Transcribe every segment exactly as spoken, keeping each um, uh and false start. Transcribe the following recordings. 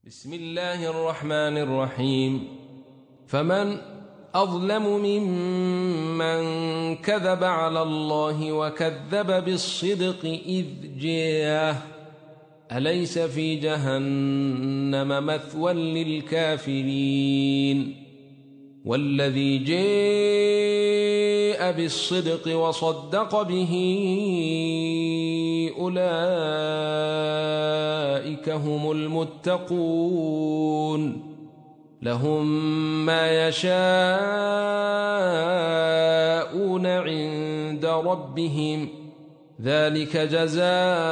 بسم الله الرحمن الرحيم. فمن أظلم ممن كذب على الله وكذب بالصدق إذ جاءه أليس في جهنم مثوى للكافرين والذي جاء بالصدق وصدق به أولئك هم المتقون لهم ما يشاءون عند ربهم ذلك جزاء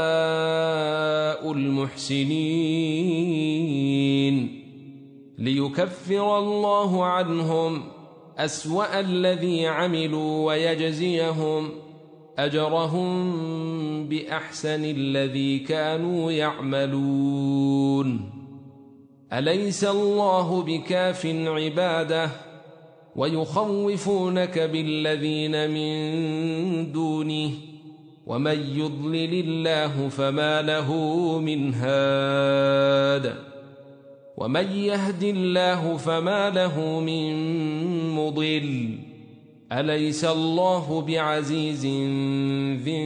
المحسنين ليكفر الله عنهم أسوأ الذي عملوا ويجزيهم أجرهم بأحسن الذي كانوا يعملون. أليس الله بكاف عباده ويخوفونك بالذين من دونه ومن يضلل الله فما له من هاد ومن يهد الله فما له من مضل. أليس الله بعزيز ذي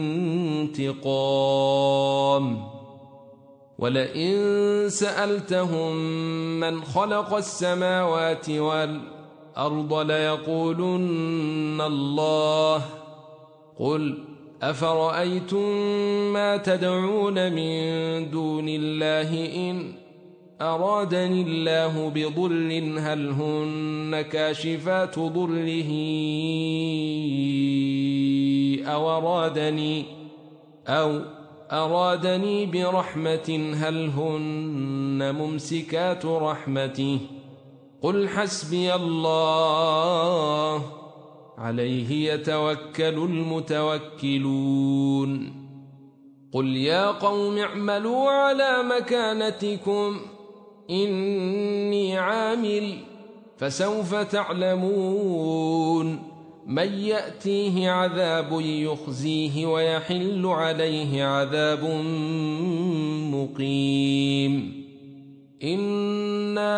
انتقام. ولئن سألتهم من خلق السماوات والأرض ليقولن الله قل أفرأيتم ما تدعون من دون الله إن أرادني الله بضر هل هن كاشفات ضره أو أرادني أو أرادني برحمة هل هن ممسكات رحمته قل حسبي الله عليه يتوكل المتوكلون. قل يا قوم اعملوا على مكانتكم إني عامل فسوف تعلمون من يأتيه عذاب يخزيه ويحل عليه عذاب مقيم. إنا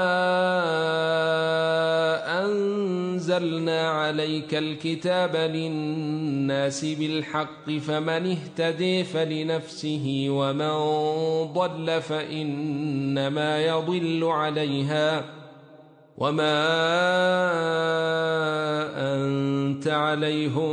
أنزلنا عليك الكتاب للناس بالحق فمن اهتدي فلنفسه ومن ضل فإنما يضل عليها وما أنت عليهم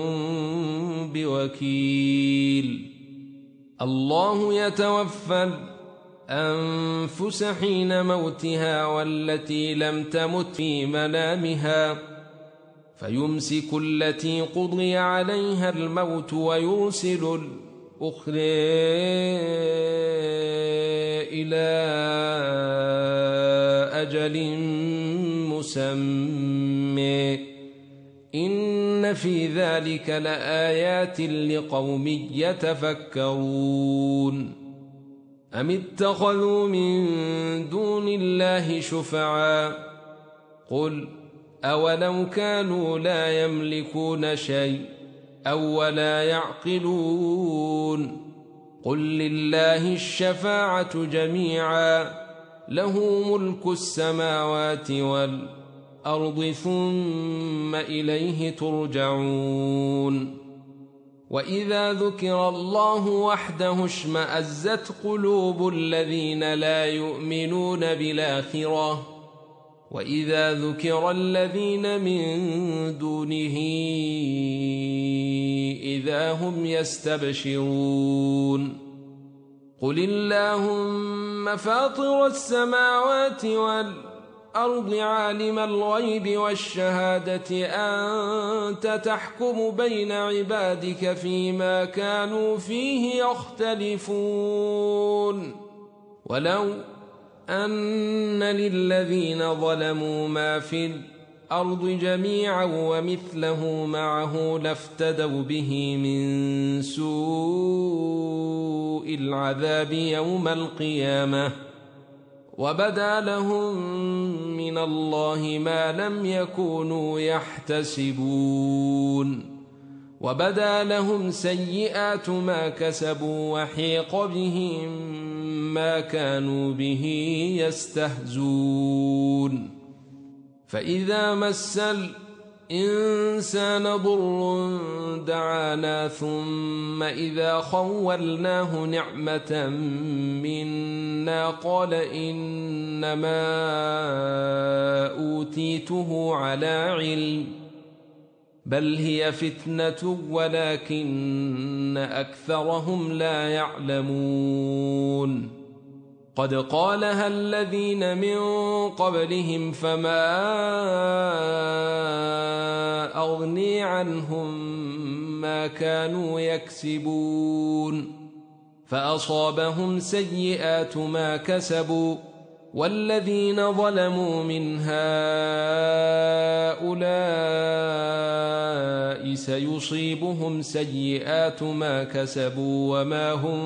بوكيل. الله يتوفى الأنفس حين موتها والتي لم تمت في منامها فيمسك التي قضي عليها الموت ويرسل الأخرى إلى أجل مسمى إن في ذلك لآيات لقوم يتفكرون. أم اتخذوا من دون الله شفعاء قل أولو كانوا لا يملكون شيء أو ولا يعقلون قل لله الشفاعة جميعا له ملك السماوات والأرض ثم إليه ترجعون. وإذا ذكر الله وحده اشمأزت قلوب الذين لا يؤمنون بالآخرة وإذا ذكر الذين من دونه إذا هم يستبشرون. قل اللهم فاطر السماوات والأرض عالم الغيب والشهادة أنت تحكم بين عبادك فيما كانوا فيه يختلفون ولو أن للذين ظلموا ما في الأرض جميعا ومثله معه لافتدوا به من سوء العذاب يوم القيامة وبدا لهم من الله ما لم يكونوا يحتسبون وبدا لهم سيئات ما كسبوا وحيق بهم ما كانوا به يستهزون فإذا مس الإنسان ضر دعانا ثم إذا خولناه نعمة منا قال إنما أوتيته على علم بل هي فتنة ولكن أكثرهم لا يعلمون قد قالها الذين من قبلهم فما أغني عنهم ما كانوا يكسبون فأصابهم سيئات ما كسبوا والذين ظلموا من هؤلاء سيصيبهم سيئات ما كسبوا وما هم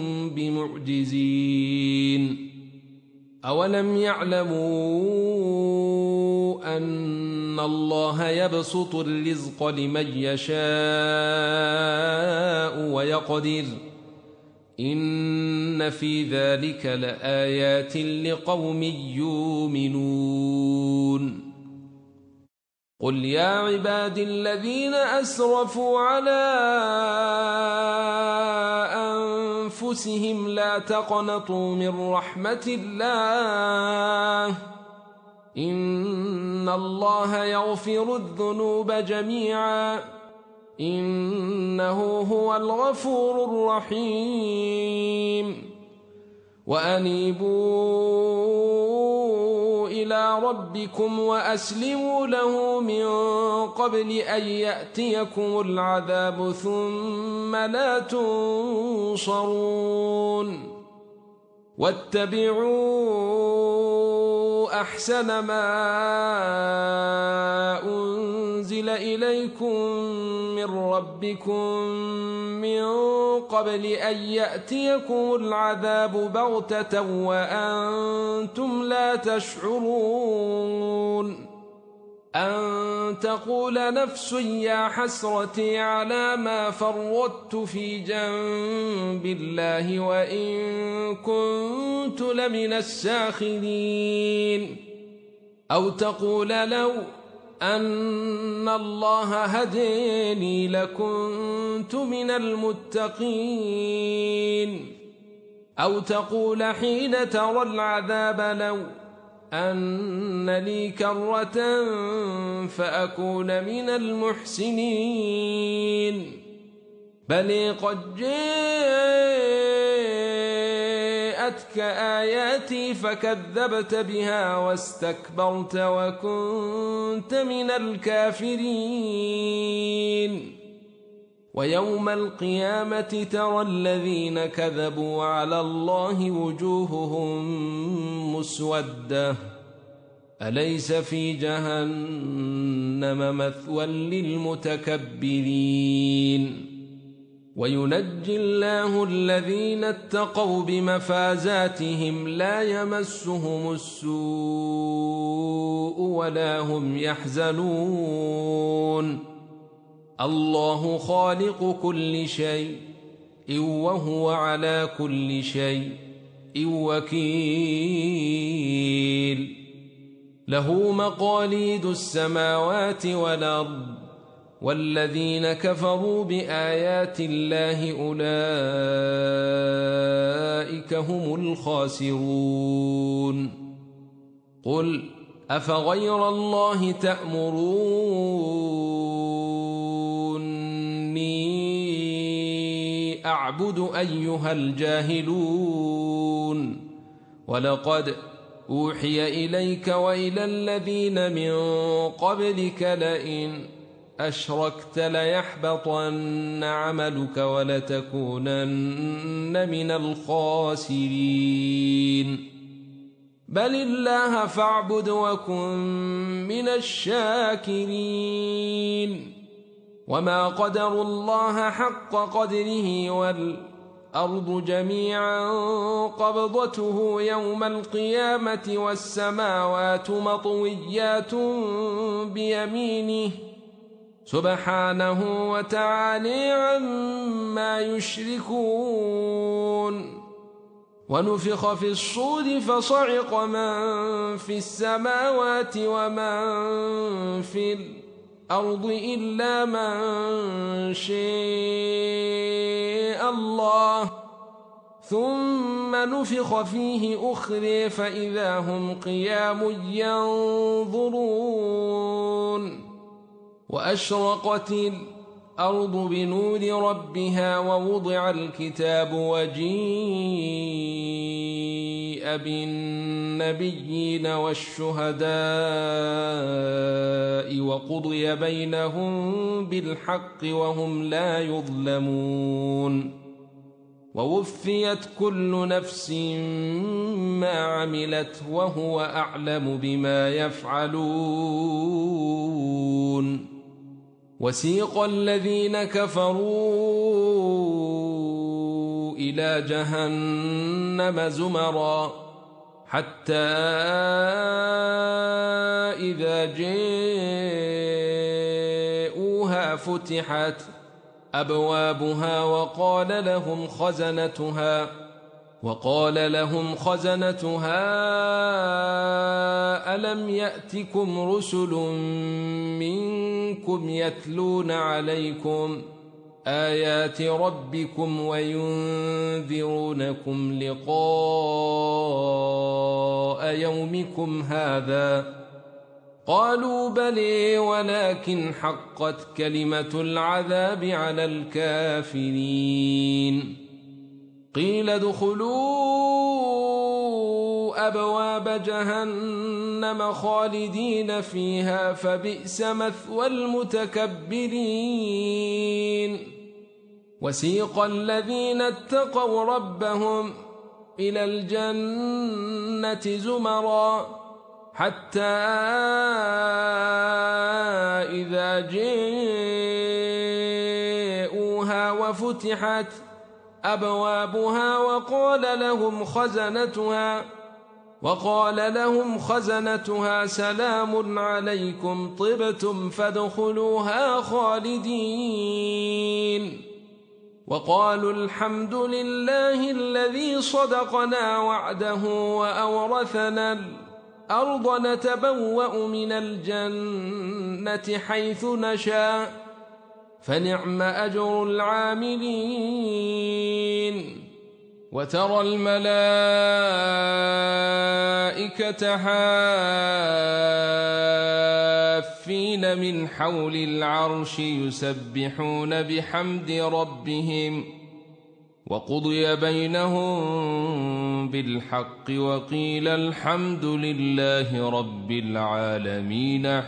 بمعجزين أولم يعلموا أن الله يبسط الرزق لمن يشاء ويقدر إن في ذلك لآيات لقوم يؤمنون قل يا عبادي الذين أسرفوا على أنفسهم لا تقنطوا من رحمة الله إن الله يغفر الذنوب جميعا إنه هو الغفور الرحيم وأنيبوا إلى ربكم وأسلموا له من قبل أن يأتيكم العذاب ثم لا تنصرون واتبعوا أحسن ما أنزل إليكم من ربكم من قبل أن يأتيكم العذاب بغتة وأنتم لا تشعرون أن تقول نفس يا حسرتي على ما فرطت في جنب الله وإن كنت لمن الساخرين أو تقول لو أن الله هديني لكنت من المتقين أو تقول حين ترى العذاب لو أن لي كرة فأكون من المحسنين بل قد جاءتك آياتي فكذبت بها واستكبرت وكنت من الكافرين ويوم القيامة ترى الذين كذبوا على الله وجوههم مسودة أليس في جهنم مثوى للمتكبرين وينجي الله الذين اتقوا بمفازاتهم لا يمسهم السوء ولا هم يحزنون الله خالق كل شيء وهو على كل شيء وكيل له مقاليد السماوات والأرض والذين كفروا بآيات الله أولئك هم الخاسرون قل أفغير الله تأمروني أعبد أيها الجاهلون ولقد أوحي إليك وإلى الذين من قبلك لئن أشركت ليحبطن عملك ولتكونن من الخاسرين بل الله فاعبد وكن من الشاكرين وما قدروا الله حق قدره والأرض جميعا قبضته يوم القيامة والسماوات مطويات بيمينه سبحانه وتعالى عما يشركون ونفخ في الصور فصعق من في السماوات ومن في الأرض إلا من شاء الله ثم نفخ فيه أخرى فإذا هم قيام ينظرون وأشرقت الأرض بنور ربها ووضع الكتاب وجيء بالنبيين والشهداء وقضي بينهم بالحق وهم لا يظلمون ووفيت كل نفس ما عملت وهو أعلم بما يفعلون وسيق الذين كفروا إلى جهنم زمرا حتى إذا جاءوها فتحت أبوابها وقال لهم خزنتها وقال لهم خزنتها ألم يأتكم رسل منكم يتلون عليكم آيات ربكم وينذرونكم لقاء يومكم هذا قالوا بلى ولكن حقت كلمة العذاب على الكافرين قيل ادخلوا أبواب جهنم خالدين فيها فبئس مثوى المتكبرين وسيق الذين اتقوا ربهم إلى الجنة زمرا حتى إذا جاءوها وفتحت أبوابها وقال لهم خزنتها وقال لهم خزنتها سلام عليكم طبتم فادخلوها خالدين وقالوا الحمد لله الذي صدقنا وعده وأورثنا الأرض نتبوأ من الجنة حيث نشاء فنعم أجر العاملين وترى الملائكة حافين من حول العرش يسبحون بحمد ربهم وقضي بينهم بالحق وقيل الحمد لله رب العالمين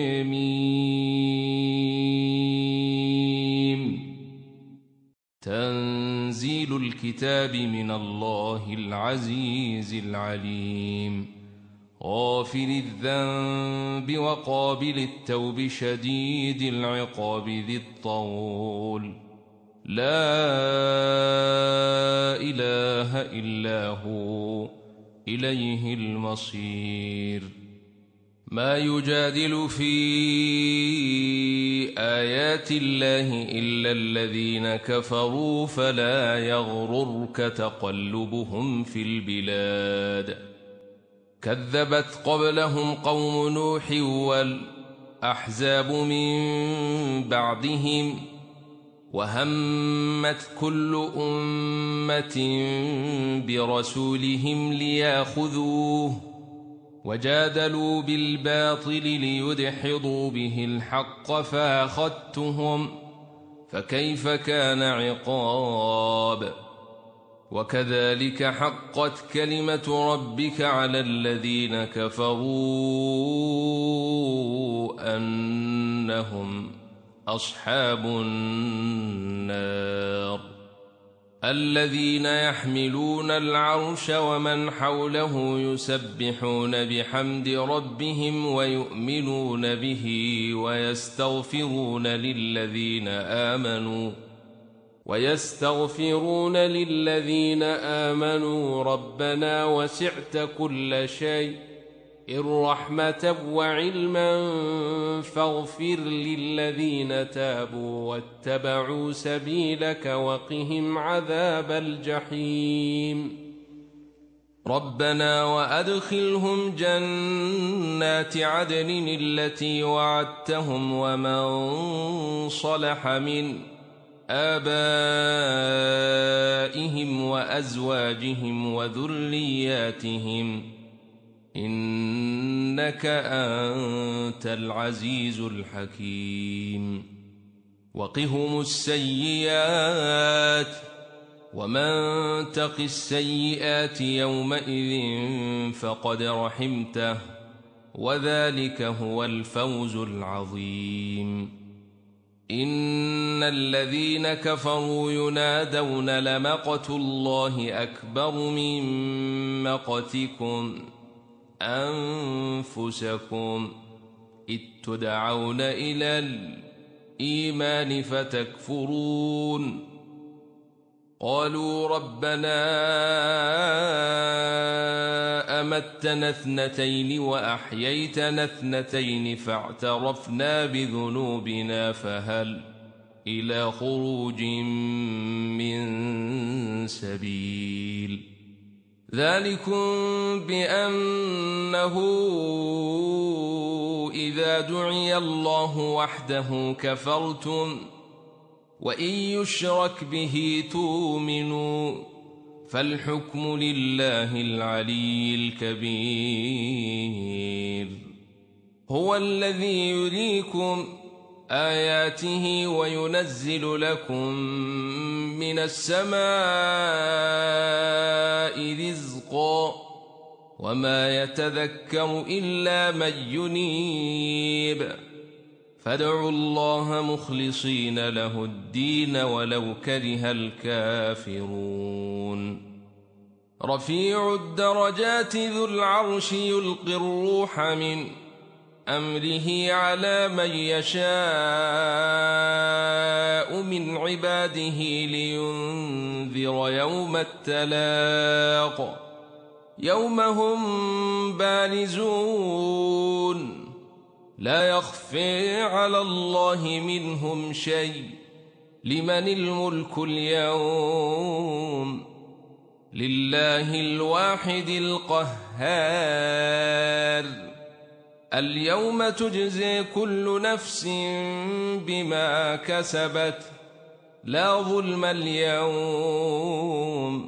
حميم تنزيل الكتاب من الله العزيز العليم غافر الذنب وقابل التوب شديد العقاب ذي الطول لا إله إلا هو إليه المصير ما يجادل في آيات الله إلا الذين كفروا فلا يغررك تقلبهم في البلاد كذبت قبلهم قوم نوح والأحزاب من بعدهم وهمت كل أمة برسولهم ليأخذوه وجادلوا بالباطل ليدحضوا به الحق فأخذتهم فكيف كان عقاب وكذلك حقت كلمة ربك على الذين كفروا أنهم أصحاب النار الذين يحملون العرش ومن حوله يسبحون بحمد ربهم ويؤمنون به ويستغفرون للذين آمنوا ويستغفرون للذين آمنوا ربنا وسعت كل شيء رحمة وعلما فاغفر للذين تابوا واتبعوا سبيلك وقهم عذاب الجحيم ربنا وأدخلهم جنات عدن التي وعدتهم ومن صلح من آبائهم وأزواجهم وذرياتهم إنك أنت العزيز الحكيم وقهم السيئات ومن تق السيئات يومئذ فقد رحمته وذلك هو الفوز العظيم إن الذين كفروا ينادون لمقت الله أكبر من مقتكم أنفسكم إذ تدعون إلى الإيمان فتكفرون قالوا ربنا أمتنا اثنتين وأحييتنا اثنتين فاعترفنا بذنوبنا فهل إلى خروج من سبيل ذلكم بأنه إذا دعي الله وحده كفرتم وإن يشرك به تؤمنوا فالحكم لله العلي الكبير هو الذي يريكم آياته وينزل لكم من السماء رزقا وما يتذكر إلا من ينيب فادعوا الله مخلصين له الدين ولو كره الكافرون رفيع الدرجات ذو العرش يلقي الروح من أمره على من يشاء من عباده لينذر يوم التلاق يوم هم بارزون لا يخفي على الله منهم شيء لمن الملك اليوم لله الواحد القهار اليوم تجزي كل نفس بما كسبت لا ظلم اليوم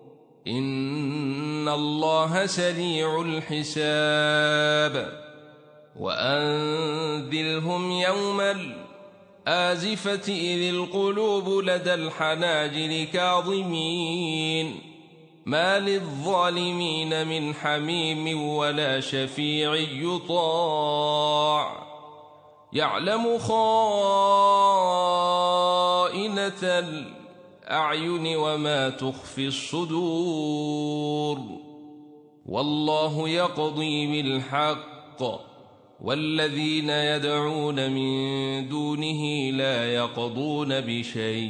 إن الله سريع الحساب وأنذرهم يوم الآزفة إذ القلوب لدى الحناجر كاظمين ما للظالمين من حميم ولا شفيع يطاع يعلم خائنة الأعين وما تخفي الصدور والله يقضي بالحق والذين يدعون من دونه لا يقضون بشيء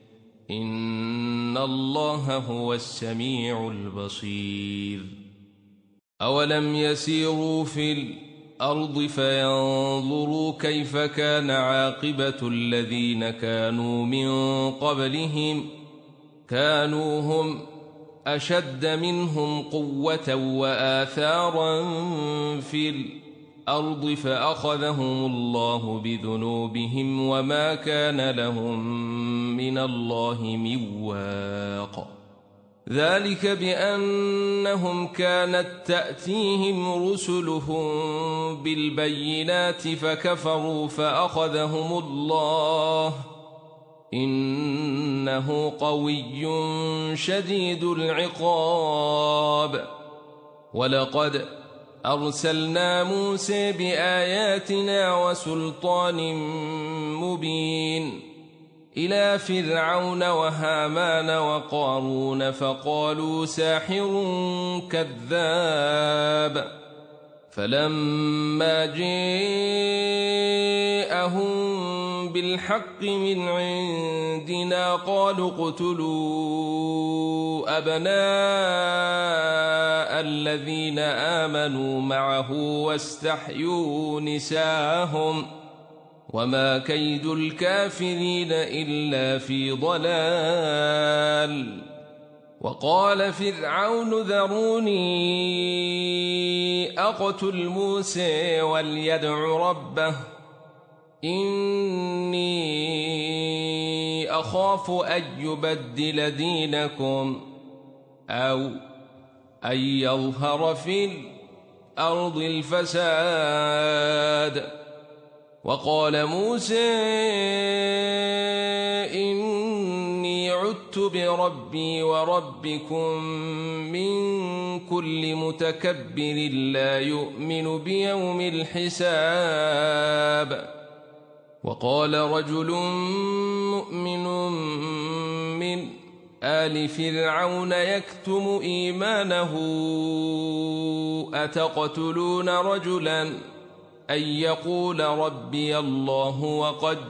إن الله هو السميع البصير أولم يسيروا في الأرض فينظروا كيف كان عاقبة الذين كانوا من قبلهم كانوا هم أشد منهم قوة وآثارا في الأرض الأرض فأخذهم الله بذنوبهم وما كان لهم من الله من واق ذلك بأنهم كانت تأتيهم رسلهم بالبينات فكفروا فأخذهم الله إنه قوي شديد العقاب ولقد أرسلنا موسى بآياتنا وسلطان مبين إلى فرعون وهامان وقارون فقالوا ساحر كذاب فلما جاءهم بالحق من عندنا قالوا اقتلوا أبناء الذين آمنوا معه واستحيوا نساءهم وما كيد الكافرين إلا في ضلال وقال فرعون ذروني أقتل موسى وليدع ربه إني أخاف أن يبدل دينكم أو أن يظهر في الأرض الفساد. وقال موسى إني عدت بربي وربكم من كل متكبر لا يؤمن بيوم الحساب. وقال رجل مؤمن من آل فرعون يكتم إيمانه أتقتلون رجلا أن يقول ربي الله وقد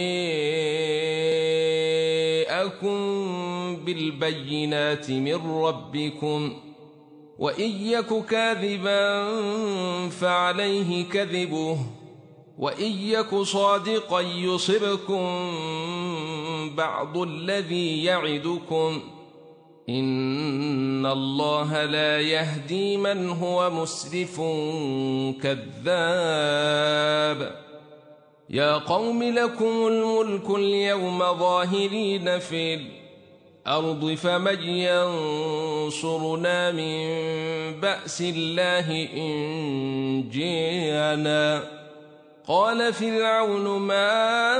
جاءكم بالبينات من ربكم وإن يك كاذبا فعليه كذبه وإن يك صادقا يصبكم بعض الذي يعدكم إن الله لا يهدي من هو مسرف كذاب. يا قوم لكم الملك اليوم ظاهرين في الأرض فمن ينصرنا من بأس الله إن جاءنا. قال فرعون ما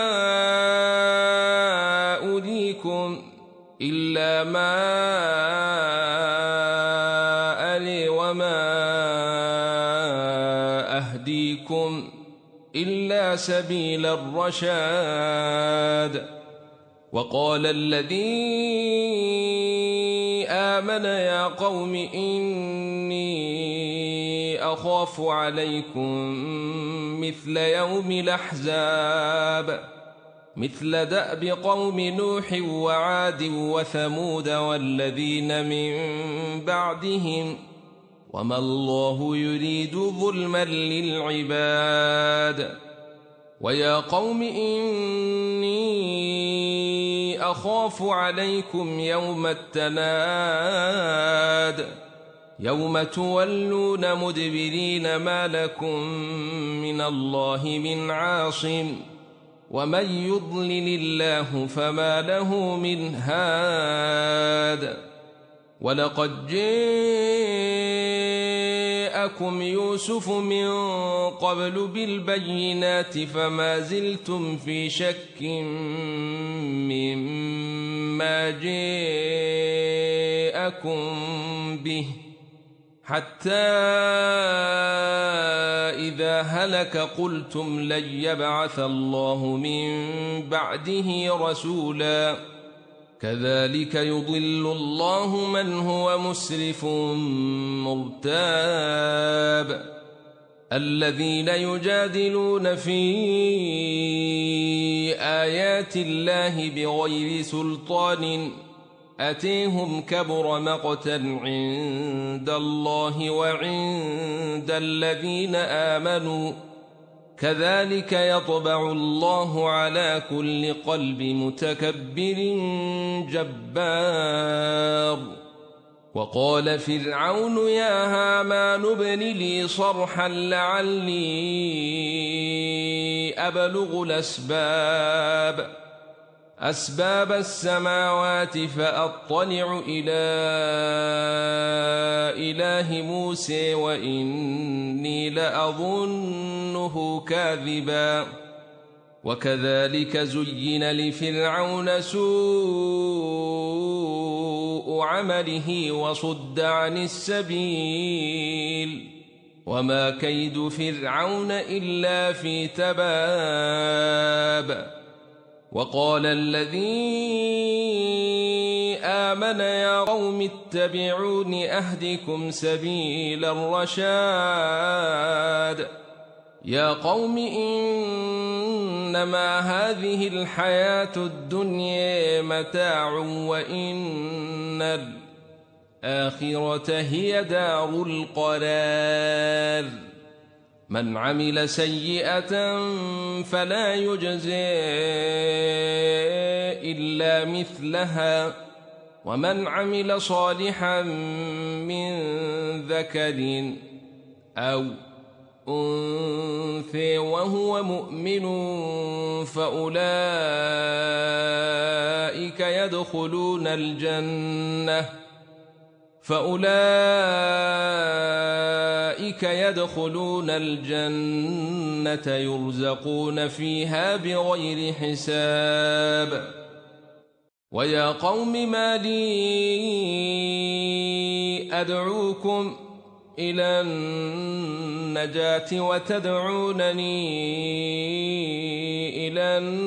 أريكم إلا ما أري وما أهديكم إلا سبيل الرشاد. وقال الذي آمن يا قوم إني أخاف عليكم مثل يوم الأحزاب مثل دأب قوم نوح وعاد وثمود والذين من بعدهم وما الله يريد ظلما للعباد. ويا قوم إني أخاف عليكم يوم التناد يوم تولون مدبرين ما لكم من الله من عاصم ومن يضلل الله فما له من هاد. ولقد جاءكم يوسف من قبل بالبينات فما زلتم في شك مما جاءكم به حتى إذا هلك قلتم لن يبعث الله من بعده رسولا كذلك يضل الله من هو مسرف مرتاب. الذين يجادلون في آيات الله بغير سلطان أتيهم كبر مقتا عند الله وعند الذين آمنوا كذلك يطبع الله على كل قلب متكبر جبار. وقال فرعون يا هامان ابن لي صرحا لعلي أبلغ الأسباب أسباب السماوات فأطلع إلى إله موسى وإني لأظنه كاذبا. وكذلك زين لفرعون سوء عمله وصد عن السبيل وما كيد فرعون إلا في تباب. وقال الذي آمن يا قوم اتبعون أهدكم سبيل الرشاد. يا قوم إنما هذه الحياة الدنيا متاع وإن الآخرة هي دار القرار. من عمل سيئة فلا يجزى إلا مثلها ومن عمل صالحا من ذكر أو أنثى وهو مؤمن فأولئك يدخلون الجنة فأولئك يدخلون الجنة يرزقون فيها بغير حساب. ويا قوم ما لي أدعوكم إلى النجاة وتدعونني إلى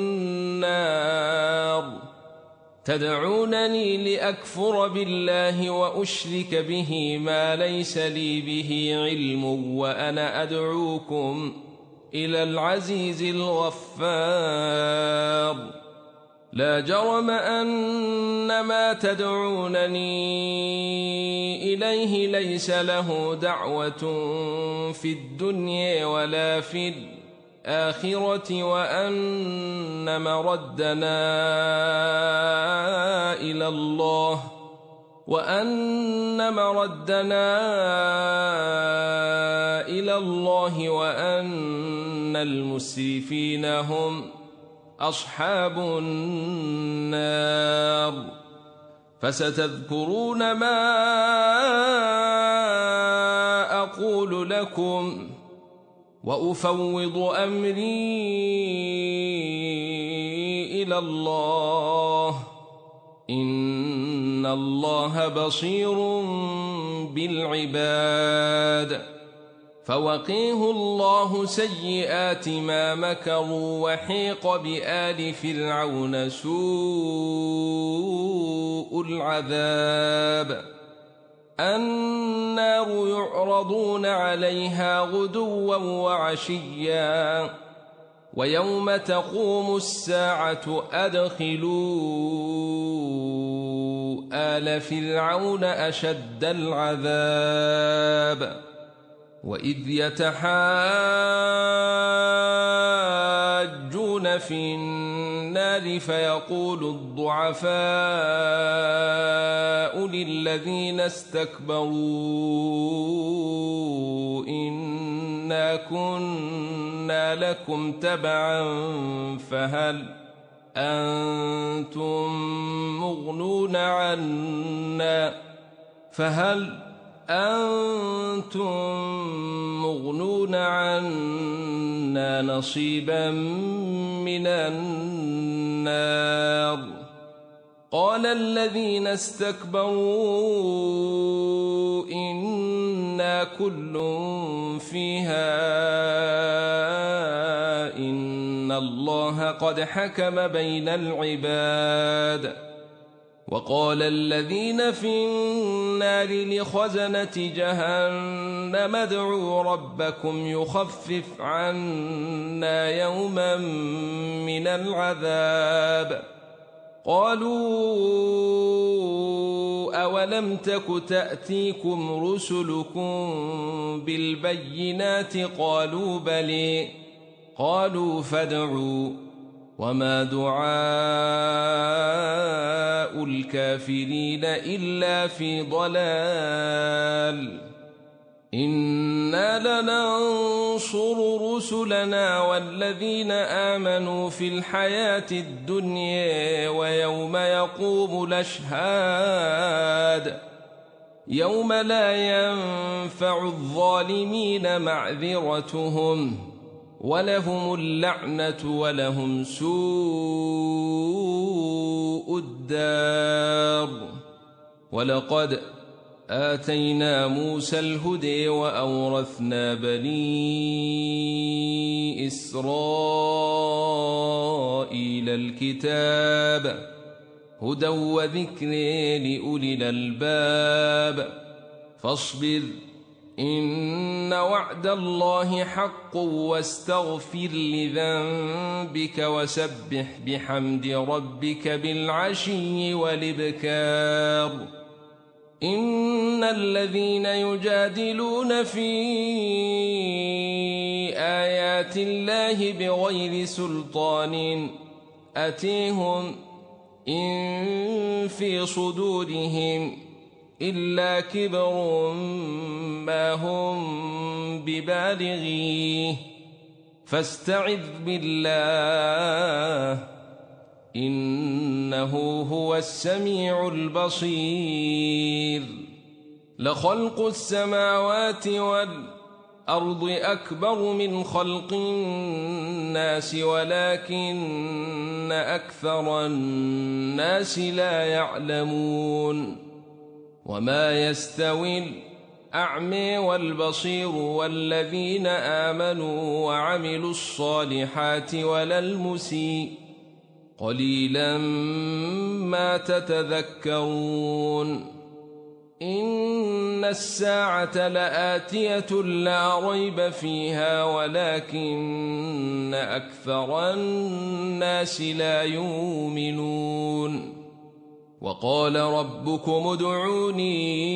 النار تدعونني لأكفر بالله وأشرك به ما ليس لي به علم وأنا أدعوكم إلى العزيز الغفار. لا جرم أن ما تدعونني إليه ليس له دعوة في الدنيا ولا في الآخرة وأن مردنا إلى الله وأن مردنا إلى الله وأن المسرفين هم أصحاب النار. فستذكرون ما أقول لكم وأفوض أمري إلى الله إن الله بصير بالعباد. فوقيه الله سيئات ما مكروا وحيق بآل فرعون سوء العذاب. النار يعرضون عليها غدوا وعشيا ويوم تقوم الساعة أدخلوا آل فرعون أشد العذاب. وإذ يتحاجون في النار فيقول الضعفاء للذين استكبروا إنا كنا لكم تبعا فهل أنتم مغنون عنا فهل أنتم مغنون عنا نصيبا من النار. قال الذين استكبروا إنا كل فيها إن الله قد حكم بين العباد. وقال الذين في النار لخزنة جهنم ادعوا ربكم يخفف عنا يوما من العذاب. قالوا أولم تك تأتيكم رسلكم بالبينات قالوا بلى قالوا فادعوا وما دعاء الكافرين إلا في ضلال. إنا لننصر رسلنا والذين آمنوا في الحياة الدنيا ويوم يقوم الأشهاد يوم لا ينفع الظالمين معذرتهم ولهم اللعنة ولهم سوء الدار. ولقد آتينا موسى الهدى وأورثنا بني إسرائيل الكتاب هدى وذكر لأولي الألباب. فاصبر إن وعد الله حق واستغفر لذنبك وسبح بحمد ربك بالعشي والإبكار. إن الذين يجادلون في آيات الله بغير سلطان أتيهم إن في صدورهم إلا كبر ما هم ببالغيه فاستعذ بالله إنه هو السميع البصير. لخلق السماوات والأرض أكبر من خلق الناس ولكن أكثر الناس لا يعلمون. وما يستوي الأعمى والبصير والذين آمنوا وعملوا الصالحات ولا المسيء قليلا ما تتذكرون. إن الساعة لآتية لا ريب فيها ولكن أكثر الناس لا يؤمنون. وقال ربكم ادعوني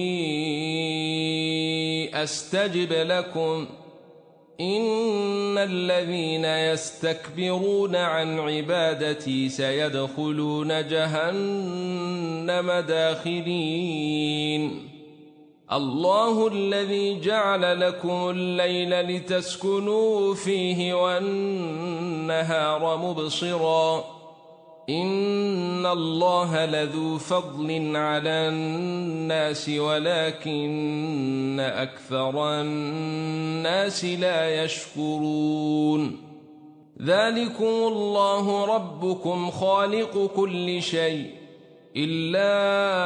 أستجب لكم إن الذين يستكبرون عن عبادتي سيدخلون جهنم داخرين. الله الذي جعل لكم الليل لتسكنوا فيه والنهار مبصرا إن الله لذو فضل على الناس ولكن أكثر الناس لا يشكرون. ذلكم الله ربكم خالق كل شيء إلا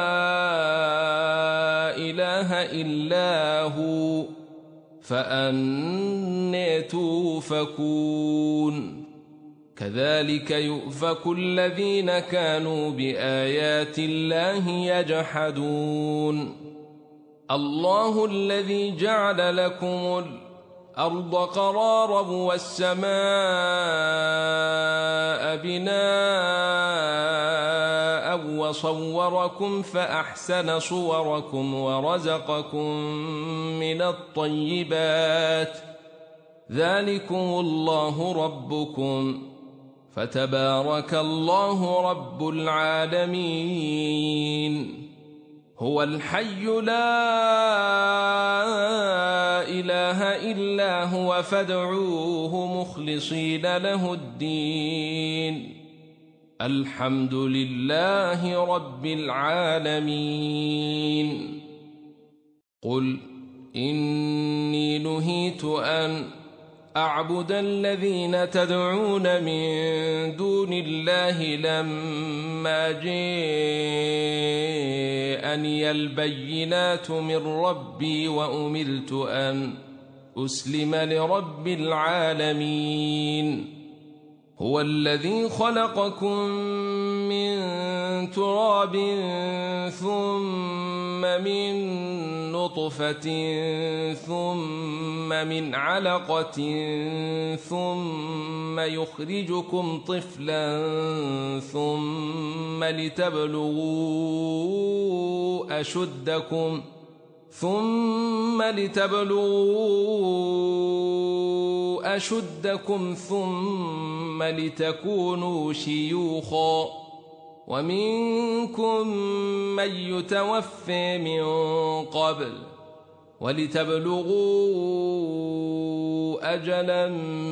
إله إلا هو فأنى توفكون. كذلك يؤفك الذين كانوا بآيات الله يجحدون. الله الذي جعل لكم الأرض قرارا والسماء بناء وصوركم فأحسن صوركم ورزقكم من الطيبات ذلكم الله ربكم فتبارك الله رب العالمين. هو الحي لا إله إلا هو فادعوه مخلصين له الدين الحمد لله رب العالمين. قل إني نهيت أن أعبد الذين تدعون من دون الله لما جاءني البينات من ربي وأمرت أن أسلم لرب العالمين. هو الذي خلقكم من تراب ثم من نطفة ثم من علقة ثم يخرجكم طفلا ثم لتبلغوا أشدكم ثم لتبلغوا أشدكم ثم لتكونوا شيوخا ومنكم من يتوفى من قبل ولتبلغوا أجلا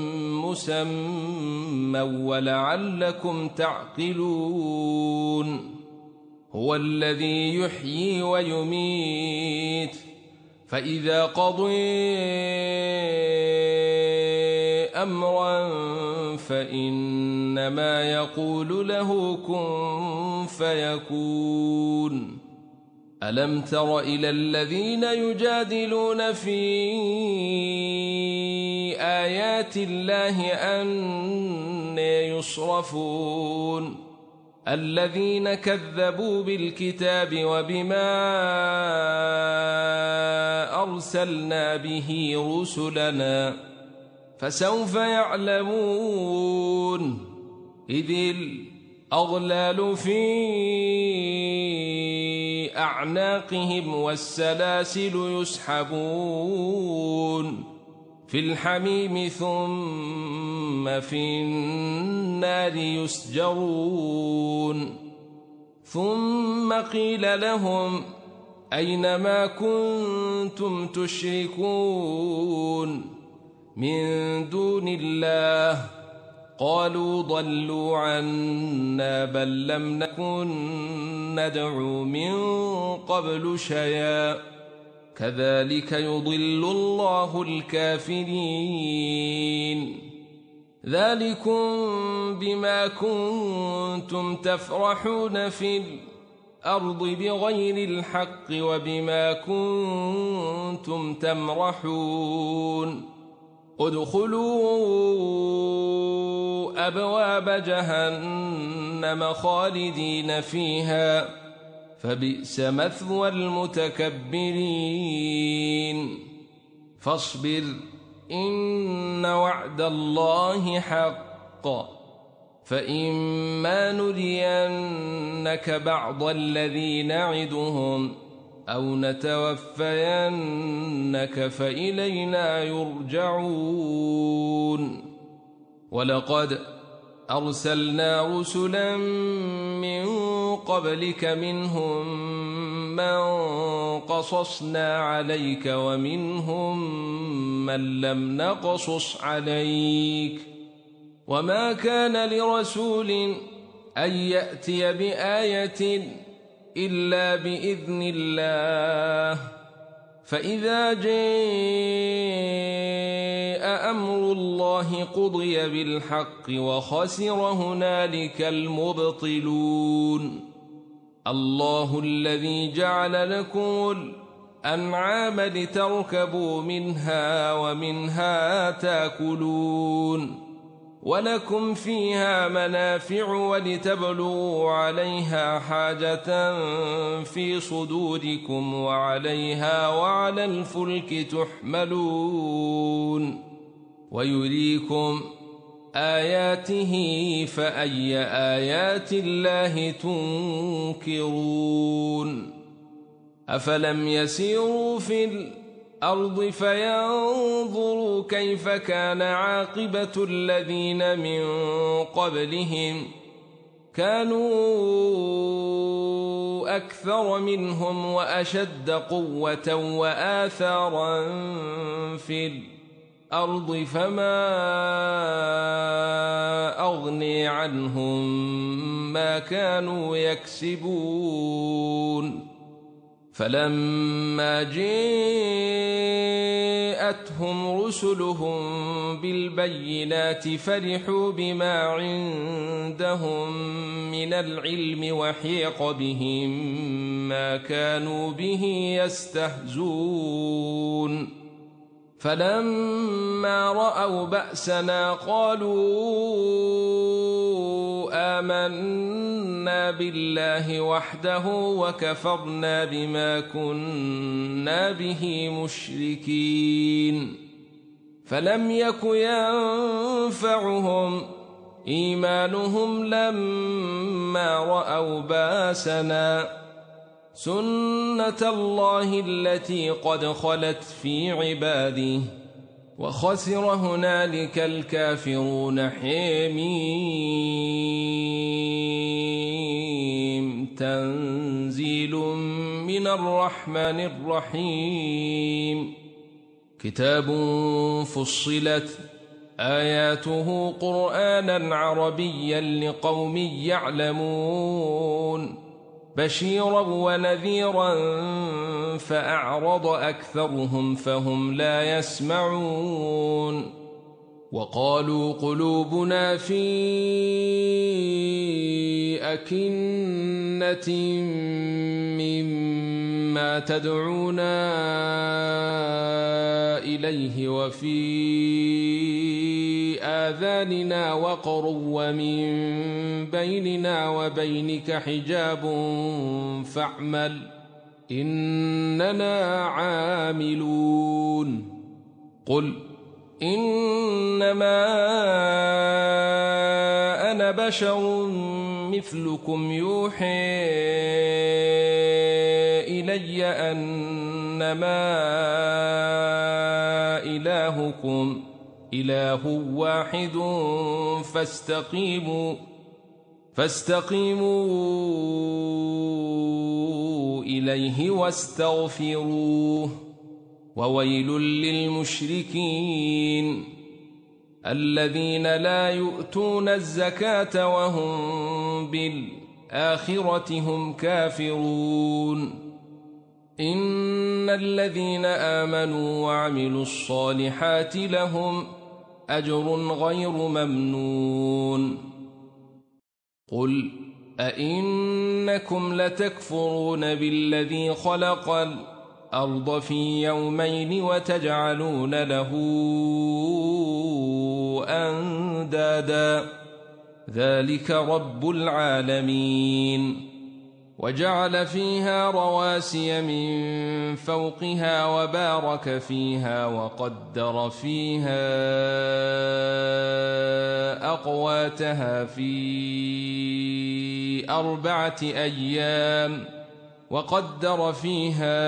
مسمى ولعلكم تعقلون. هو الذي يحيي ويميت فإذا قضى أمرا فإنما يقول له كن فيكون. ألم تر إلى الذين يجادلون في آيات الله أنى يصرفون الذين كذبوا بالكتاب وبما أرسلنا به رسلنا فسوف يعلمون. إذ الأغلال في أعناقهم والسلاسل يسحبون في الحميم ثم في النار يسجرون. ثم قيل لهم أين ما كنتم تشركون من دون الله قالوا ضلوا عنا بل لم نكن ندعو من قبل شيئا كذلك يضل الله الكافرين ذلكم بما كنتم تفرحون في الأرض بغير الحق وبما كنتم تمرحون ادخلوا أبواب جهنم خالدين فيها فبئس مثوى المتكبرين فاصبر إن وعد الله حق فإما نرينك بعض الذي نعدهم أو نتوفينك فإلينا يرجعون ولقد أرسلنا رسلا من قبلك منهم من قصصنا عليك ومنهم من لم نقصص عليك وما كان لرسول أن يأتي بآية إلا بإذن الله فإذا جاء أمر الله قضي بالحق وخسر هنالك المبطلون الله الذي جعل لكم الأنعام لتركبوا منها ومنها تأكلون ولكم فيها منافع ولتبلغوا عليها حاجة في صدوركم وعليها وعلى الفلك تحملون ويريكم آياته فأي آيات الله تنكرون أفلم يسيروا في الأرض فينظروا كيف كان عاقبة الذين من قبلهم كانوا أكثر منهم وأشد قوة وآثارا في الأرض فما أغني عنهم ما كانوا يكسبون فلما جاءتهم رسلهم بالبينات فرحوا بما عندهم من العلم وحيق بهم ما كانوا به يستهزون فلما رأوا بأسنا قالوا آمنا بالله وحده وكفرنا بما كنا به مشركين فلم يك ينفعهم إيمانهم لما رأوا بأسنا سنة الله التي قد خلت في عباده وخسر هنالك الكافرون حميم تنزيل من الرحمن الرحيم كتاب فصلت آياته قرآنا عربيا لقوم يعلمون بشيرا ونذيرا فأعرض أكثرهم فهم لا يسمعون وقالوا قلوبنا في أكنة مما تدعونا إليه وفي آذاننا وقر ومن بيننا وبينك حجاب فاعمل إننا عاملون قل إنما أنا بشر مثلكم يوحي إلي أنما إلهكم إله واحد فاستقيموا فاستقيموا إليه واستغفروه وويل للمشركين الذين لا يؤتون الزكاة وهم بالآخرة هم كافرون إن الذين آمنوا وعملوا الصالحات لهم أجر غير ممنون قل أئنكم لتكفرون بالذي خلق الأرض في يومين وتجعلون له أندادا ذلك رب العالمين وجعل فيها رواسي من فوقها وبارك فيها وقدر فيها أقواتها في أربعة أيام وقدر فيها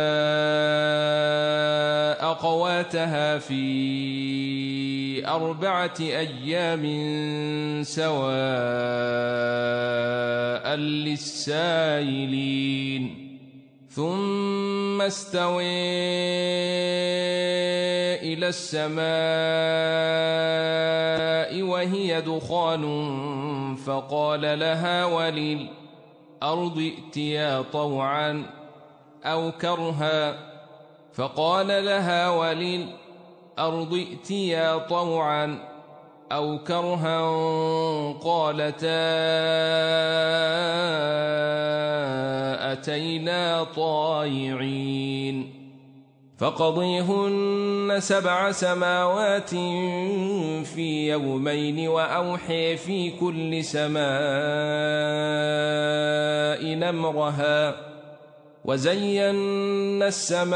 أقواتها في أربعة أيام سواء للسائلين ثم استوى إلى السماء وهي دخان فقال لها وللأرض ائتيا طوعا أو كرها فقال لها وللأرض ائتيا طوعا أو كرها قالتا أتينا طائعين فقضيهن سبع سماوات في يومين وأوحي في كل سماء أمرها وزينا السماء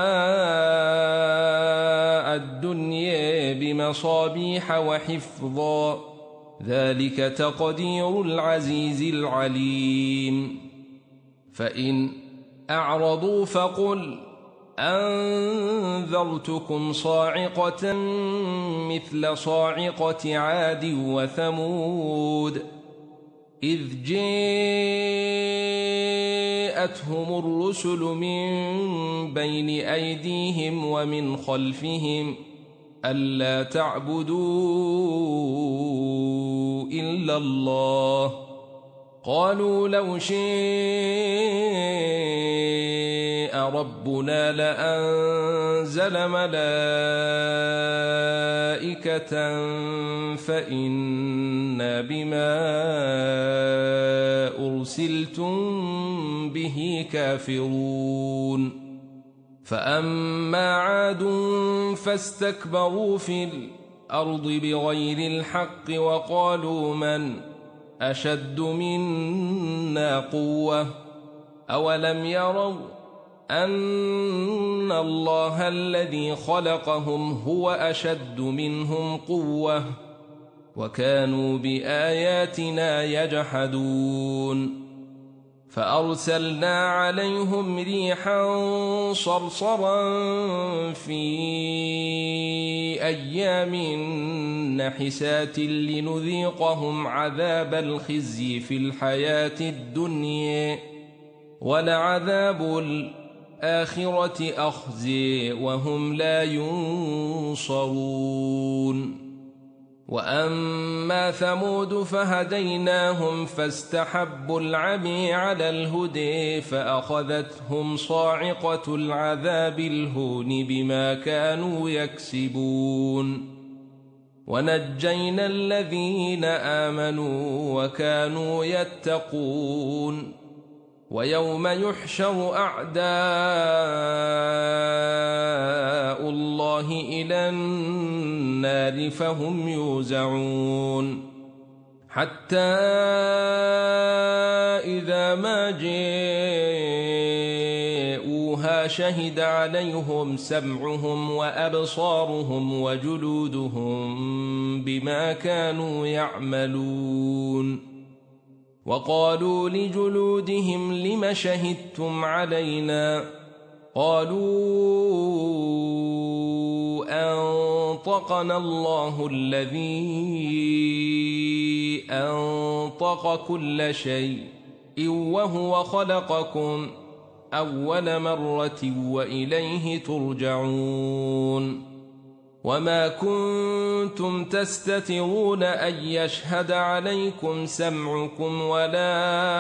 الدنيا بمصابيح وحفظا ذلك تقدير العزيز العليم فإن أعرضوا فقل أنذرتكم صاعقة مثل صاعقة عاد وثمود إذ جاءتهم الرسل من بين أيديهم ومن خلفهم ألا تعبدوا إلا الله قالوا لو شاء ربنا لأنزل ملائكة فإنا بما أرسلتم به كافرون فأما عاد فاستكبروا في الأرض بغير الحق وقالوا من أشد منا قوة أولم يروا أن الله الذي خلقهم هو أشد منهم قوة وكانوا بآياتنا يجحدون فأرسلنا عليهم ريحا صرصرا في أيام نحسات لنذيقهم عذاب الخزي في الحياة الدنيا ولعذاب الآخرة أخزي وهم لا ينصرون وأما ثمود فهديناهم فاستحبوا العمي على الهدى فأخذتهم صاعقة العذاب الهون بما كانوا يكسبون ونجينا الذين آمنوا وكانوا يتقون ويوم يحشر أعداء الله إلى النار فهم يوزعون حتى إذا ما جاءوها شهد عليهم سمعهم وأبصارهم وجلودهم بما كانوا يعملون وقالوا لجلودهم لم شهدتم علينا قالوا أنطقنا الله الذي أنطق كل شيء وهو خلقكم أول مرة وإليه ترجعون وما كنتم تستترون أن يشهد عليكم سمعكم ولا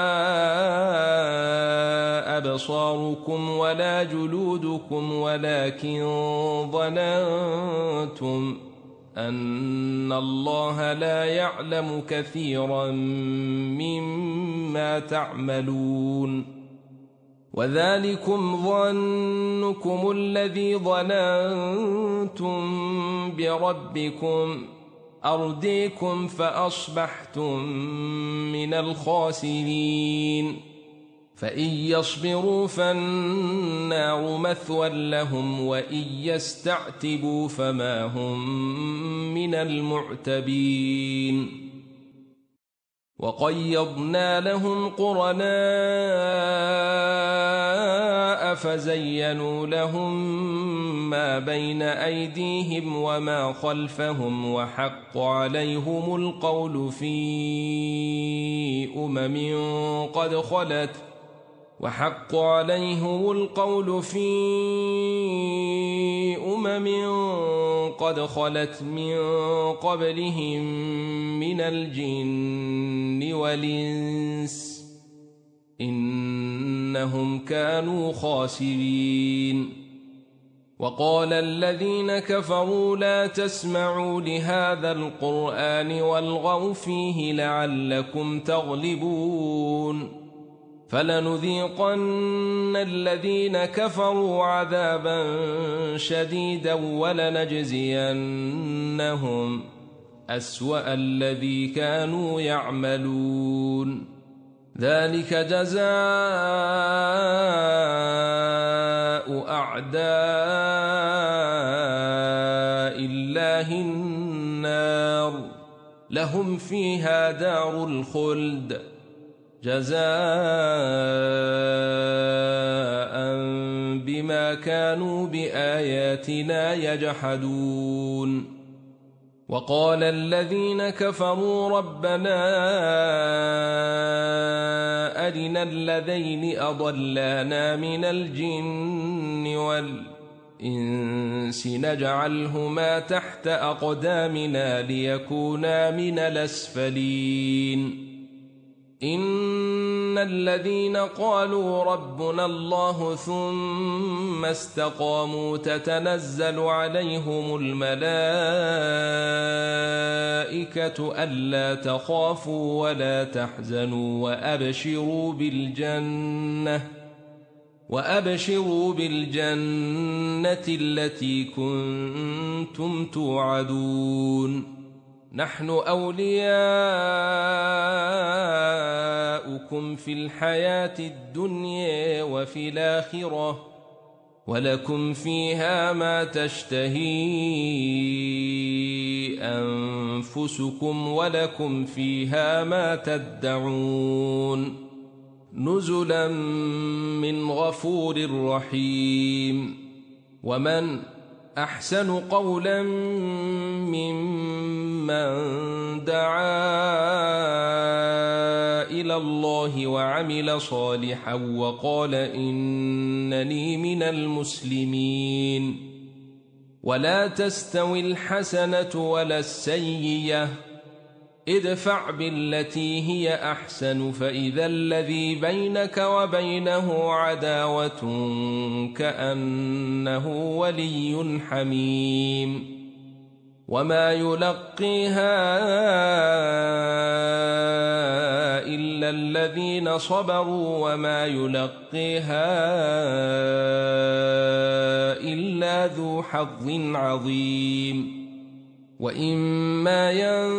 أبصاركم ولا جلودكم ولكن ظننتم أن الله لا يعلم كثيرا مما تعملون وذلكم ظنكم الذي ظننتم بربكم أرديكم فأصبحتم من الخاسرين فإن يصبروا فالنار مثوى لهم وإن يستعتبوا فما هم من المعتبين وقيضنا لهم قرناء فزينوا لهم ما بين أيديهم وما خلفهم وحق عليهم القول في أمم قد خلت وحق عليهم القول في أمم قد خلت من قبلهم من الجن والإنس إنهم كانوا خاسرين وقال الذين كفروا لا تسمعوا لهذا القرآن والغوا فيه لعلكم تغلبون فلنذيقن الذين كفروا عذابا شديدا ولنجزينهم أسوأ الذي كانوا يعملون ذلك جزاء أعداء الله النار لهم فيها دار الخلد جزاء بما كانوا بآياتنا يجحدون وقال الذين كفروا ربنا أرنا الذين أضلانا من الجن والإنس نجعلهما تحت أقدامنا ليكونا من الأسفلين إن الذين قالوا ربنا الله ثم استقاموا تتنزل عليهم الملائكة ألا تخافوا ولا تحزنوا وأبشروا بالجنة وأبشروا بالجنة التي كنتم توعدون نحن أولياؤكم في الحياة الدنيا وفي الآخرة ولكم فيها ما تشتهي أنفسكم ولكم فيها ما تدعون نزلا من غفور رحيم ومن أحسن قولا ممن دعا إلى الله وعمل صالحا وقال إنني من المسلمين ولا تستوي الحسنة ولا السيئة ادفع بالتي هي أحسن فإذا الذي بينك وبينه عداوة كأنه ولي حميم وما يلقيها إلا الذين صبروا وما يلقيها إلا ذو حظ عظيم وإما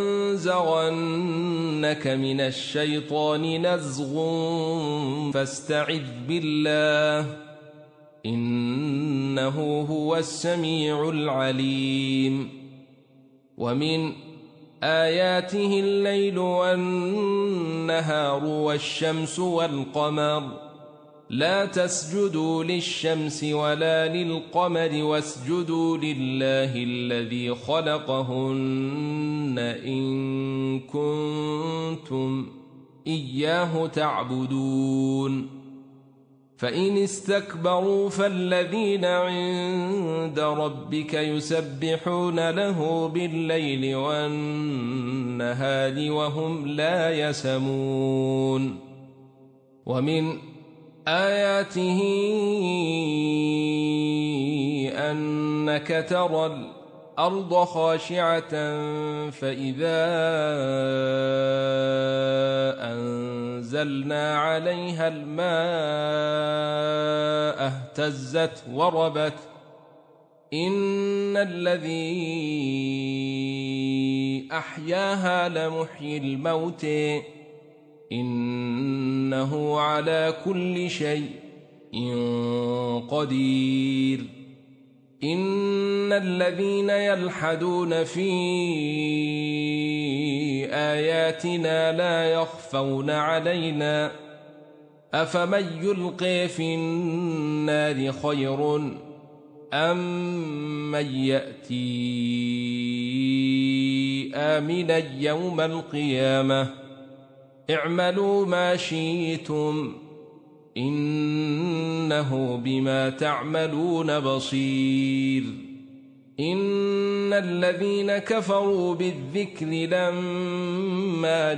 ينزغنك من الشيطان نزغ فاستعذ بالله إنه هو السميع العليم ومن آياته الليل والنهار والشمس والقمر لا تسجدوا للشمس ولا للقمر واسجدوا لله الذي خلقهن إن كنتم إياه تعبدون فإن استكبروا فالذين عند ربك يسبحون له بالليل والنهار وهم لا يسمون ومن آياته أنك ترى الأرض خاشعة فإذا أنزلنا عليها الماء اهتزت وربت إن الذي أحياها لمحيي الموت إنه على كل شيء قدير إن الذين يلحدون في آياتنا لا يخفون علينا أفمن يلقي في النار خير أم من يأتي آمنا يوم القيامة اعملوا ما شئتم إنه بما تعملون بصير إن الذين كفروا بالذكر لما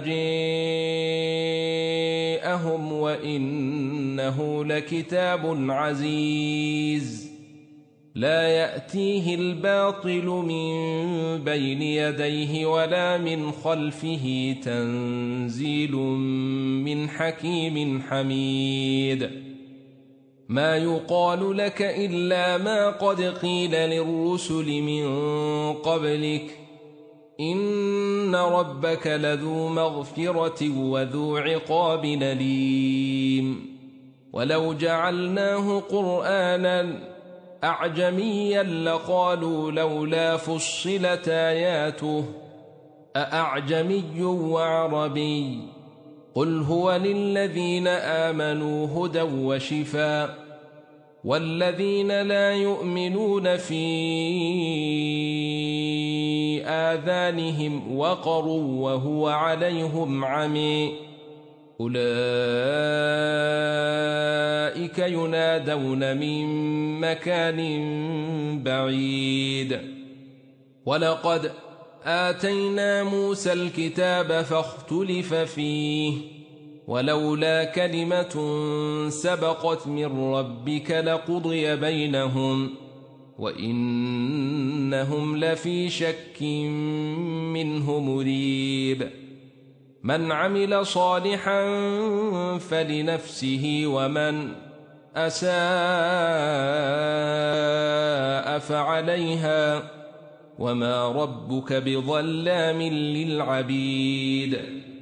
جاءهم وإنه لكتاب عزيز لا يأتيه الباطل من بين يديه ولا من خلفه تنزيل من حكيم حميد ما يقال لك إلا ما قد قيل للرسل من قبلك إن ربك لذو مغفرة وذو عقاب أليم ولو جعلناه قرآنا أعجميا لقالوا لولا فصلت آياته أأعجمي وعربي قل هو للذين آمنوا هدى وشفاء والذين لا يؤمنون في آذانهم وقر وهو عليهم عمي أولئك ينادون من مكان بعيد ولقد آتينا موسى الكتاب فاختلف فيه ولولا كلمة سبقت من ربك لقضي بينهم وإنهم لفي شك منه مريب من عمل صالحا فلنفسه ومن أساء فعليها وما ربك بظلام للعبيد